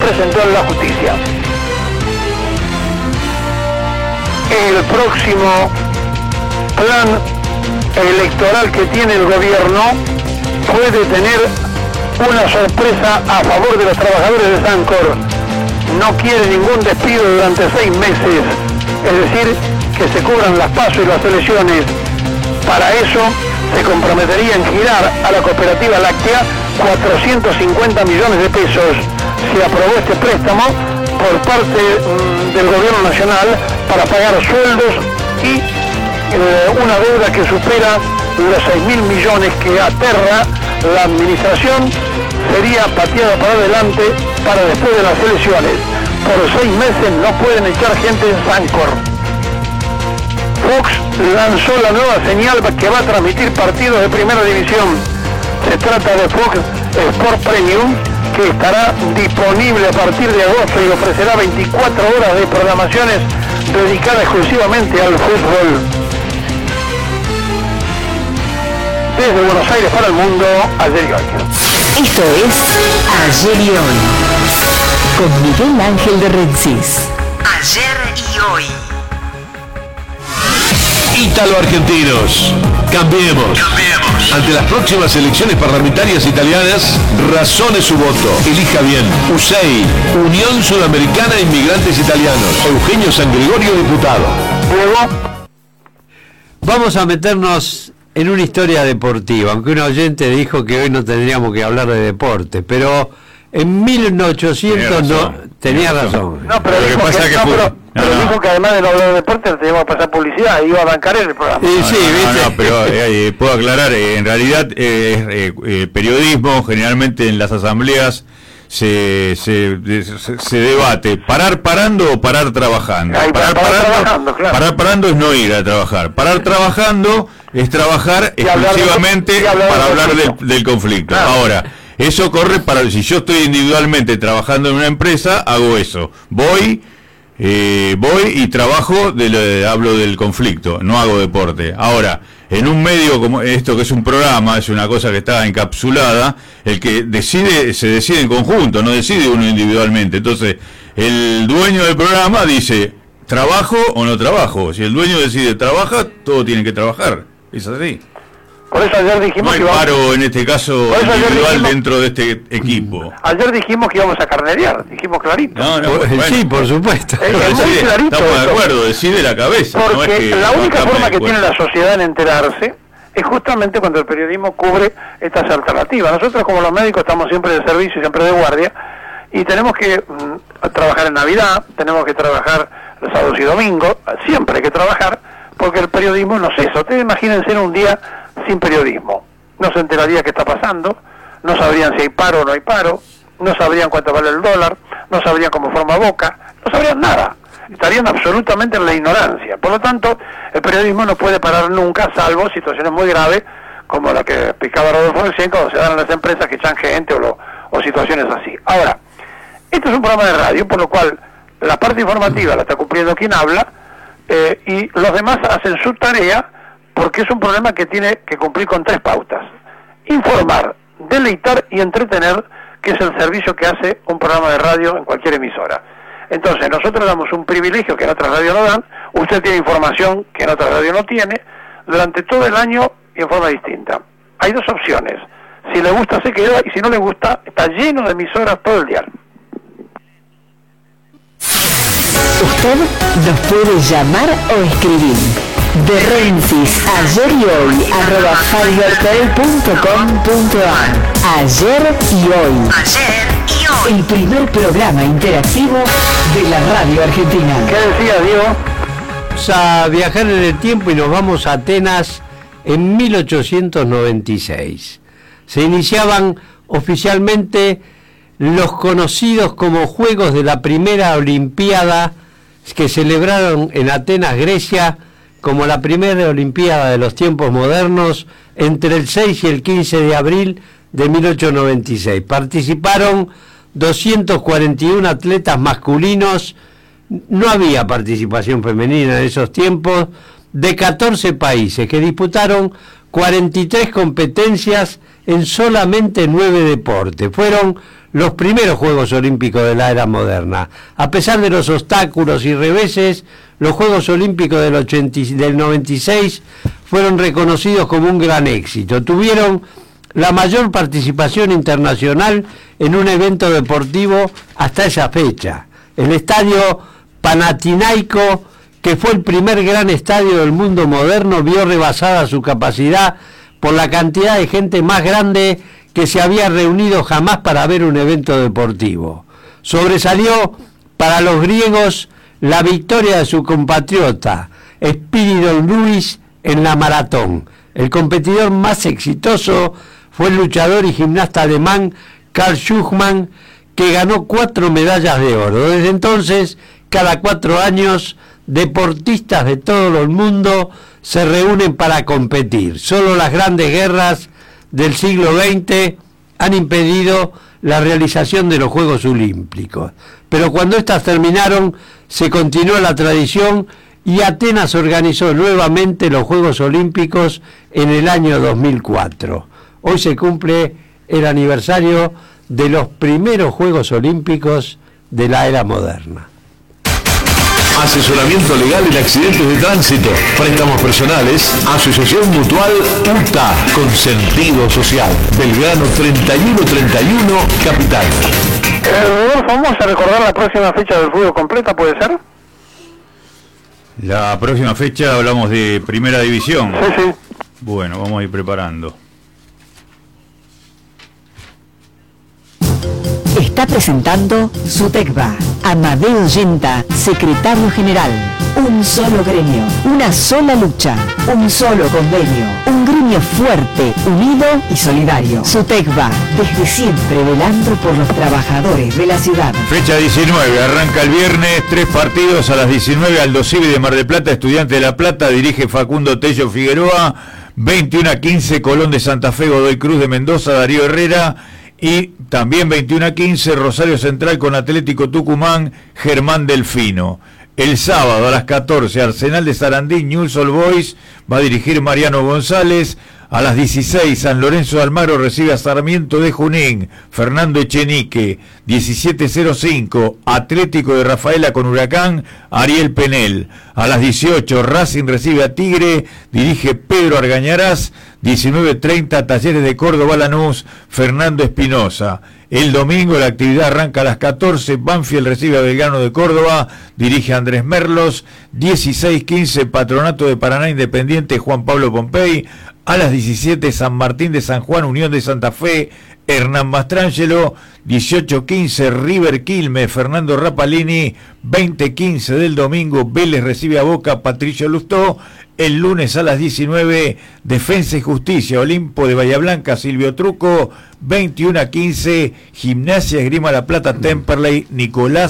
presentó en la justicia. El próximo plan electoral que tiene el gobierno puede tener una sorpresa a favor de los trabajadores de Sancor. No quiere ningún despido durante 6 meses, es decir, que se cubran las PASO y las elecciones. Para eso se comprometería en girar a la cooperativa láctea 450 millones de pesos. Se aprobó este préstamo por parte del gobierno nacional para pagar sueldos y una deuda que supera los 6.000 millones que aterra la administración. Sería pateada para adelante para después de las elecciones. Por 6 meses no pueden echar gente en Sancor. Fox lanzó la nueva señal que va a transmitir partidos de primera división. Se trata de Fox Sport Premium, que estará disponible a partir de agosto y ofrecerá 24 horas de programaciones dedicadas exclusivamente al fútbol. Desde Buenos Aires para el mundo, ayer y hoy. Esto es Ayer y Hoy, con Miguel Ángel de Rensis. Ayer y Hoy. Ítalo-argentinos, cambiemos. Ante las próximas elecciones parlamentarias italianas, razone su voto. Elija bien. USEI, Unión Sudamericana de Inmigrantes Italianos. Eugenio San Gregorio, diputado. Vamos a meternos en una historia deportiva, aunque un oyente dijo que hoy no tendríamos que hablar de deporte, pero en 1800 tenía razón. No, pero dijo dijo que además de no hablar de deporte teníamos que pasar publicidad y iba a bancar el programa. Pero puedo aclarar, en realidad periodismo generalmente en las asambleas se debate parar parando o parar trabajando. Parar parando es no ir a trabajar. Parar trabajando es trabajar exclusivamente para hablar del conflicto. Claro. Ahora, eso corre para si yo estoy individualmente trabajando en una empresa, hago eso. Voy y trabajo, hablo del conflicto, no hago deporte. Ahora, en un medio como esto, que es un programa, es una cosa que está encapsulada, el que decide, se decide en conjunto, no decide uno individualmente. Entonces, el dueño del programa dice, ¿trabajo o no trabajo? Si el dueño decide trabaja, todo tiene que trabajar. Es así. Por eso ayer dijimos no hay paro en este caso individual dentro de este equipo. Ayer dijimos que íbamos a carnerear, dijimos clarito. Sí, por supuesto. Estamos de acuerdo, decide la cabeza. Porque no es que la única forma que tiene la sociedad en enterarse es justamente cuando el periodismo cubre estas alternativas. Nosotros como los médicos estamos siempre de servicio, siempre de guardia, y tenemos que trabajar en Navidad, tenemos que trabajar los sábados y domingos, siempre hay que trabajar, porque el periodismo no cesa. Ustedes imagínense un día sin periodismo, no se enteraría qué está pasando, no sabrían si hay paro o no hay paro, no sabrían cuánto vale el dólar, no sabrían cómo forma Boca, no sabrían nada, estarían absolutamente en la ignorancia. Por lo tanto, el periodismo no puede parar nunca, salvo situaciones muy graves como la que explicaba Rodolfo recién, cuando se dan en las empresas que echan gente o situaciones así. Ahora, este es un programa de radio, por lo cual la parte informativa la está cumpliendo quien habla, y los demás hacen su tarea, porque es un problema que tiene que cumplir con 3 pautas: informar, deleitar y entretener, que es el servicio que hace un programa de radio en cualquier emisora. Entonces nosotros damos un privilegio que en otras radios no dan, usted tiene información que en otras radios no tiene, durante todo el año y en forma distinta. Hay 2 opciones: si le gusta se queda, y si no le gusta está lleno de emisoras todo el día. Usted nos puede llamar o escribir. De Rensis, ayer y hoy, @fibertel.com.ar. Ayer y hoy. Ayer y hoy. El primer programa interactivo de la radio argentina. ¿Qué decía, Diego? Vamos a viajar en el tiempo y nos vamos a Atenas en 1896. Se iniciaban oficialmente los conocidos como Juegos de la Primera Olimpiada, que celebraron en Atenas, Grecia, como la primera Olimpiada de los tiempos modernos, entre el 6 y el 15 de abril de 1896. Participaron 241 atletas masculinos, no había participación femenina en esos tiempos, de 14 países, que disputaron 43 competencias en solamente 9 deportes. Fueron los primeros Juegos Olímpicos de la era moderna. A pesar de los obstáculos y reveses, los Juegos Olímpicos del 96 fueron reconocidos como un gran éxito. Tuvieron la mayor participación internacional en un evento deportivo hasta esa fecha. El estadio Panathinaiko, que fue el primer gran estadio del mundo moderno, vio rebasada su capacidad por la cantidad de gente más grande que se había reunido jamás para ver un evento deportivo. Sobresalió para los griegos la victoria de su compatriota Spiridon Louis en la maratón. El competidor más exitoso fue el luchador y gimnasta alemán Karl Schumann, que ganó 4 medallas de oro. Desde entonces, cada 4 años, deportistas de todo el mundo se reúnen para competir. Solo las grandes guerras del siglo XX han impedido la realización de los Juegos Olímpicos. Pero cuando estas terminaron, se continuó la tradición y Atenas organizó nuevamente los Juegos Olímpicos en el año 2004. Hoy se cumple el aniversario de los primeros Juegos Olímpicos de la era moderna. Asesoramiento legal en accidentes de tránsito, préstamos personales, Asociación Mutual UTA, con sentido social. Belgrano 3131, Capital. Rodolfo, vamos a recordar la próxima fecha del fútbol completa, ¿puede ser? La próxima fecha hablamos de Primera División. Sí. Bueno, vamos a ir preparando. Está presentando Sutecba. Amadeo Yenta, secretario general. Un solo gremio, una sola lucha, un solo convenio. Un gremio fuerte, unido y solidario. Sutecba, desde siempre velando por los trabajadores de la ciudad. Fecha 19, arranca el viernes, 3 partidos a las 19, Aldo Civi de Mar del Plata, Estudiante de La Plata, dirige Facundo Tello Figueroa, 21-15, Colón de Santa Fe, Godoy Cruz de Mendoza, Darío Herrera, y también 21-15, Rosario Central con Atlético Tucumán, Germán Delfino. El sábado a las 14, Arsenal de Sarandí, Newell's Old Boys, va a dirigir Mariano González. A las 16, San Lorenzo de Almagro recibe a Sarmiento de Junín, Fernando Echenique. 17:05, Atlético de Rafaela con Huracán, Ariel Penel. A las 18, Racing recibe a Tigre, dirige Pedro Argañarás. 19:30, Talleres de Córdoba Lanús, Fernando Espinosa. El domingo la actividad arranca a las 14, Banfield recibe a Belgrano de Córdoba, dirige Andrés Merlos. 16:15, Patronato de Paraná Independiente, Juan Pablo Pompey. A las 17, San Martín de San Juan, Unión de Santa Fe, Hernán Mastrangelo. 18:15, River Quilmes, Fernando Rapalini. 20:15 del domingo, Vélez recibe a Boca, Patricio Lustó. El lunes a las 19, Defensa y Justicia, Olimpo de Bahía Blanca, Silvio Truco. 21:15, Gimnasia Esgrima La Plata, Temperley, Nicolás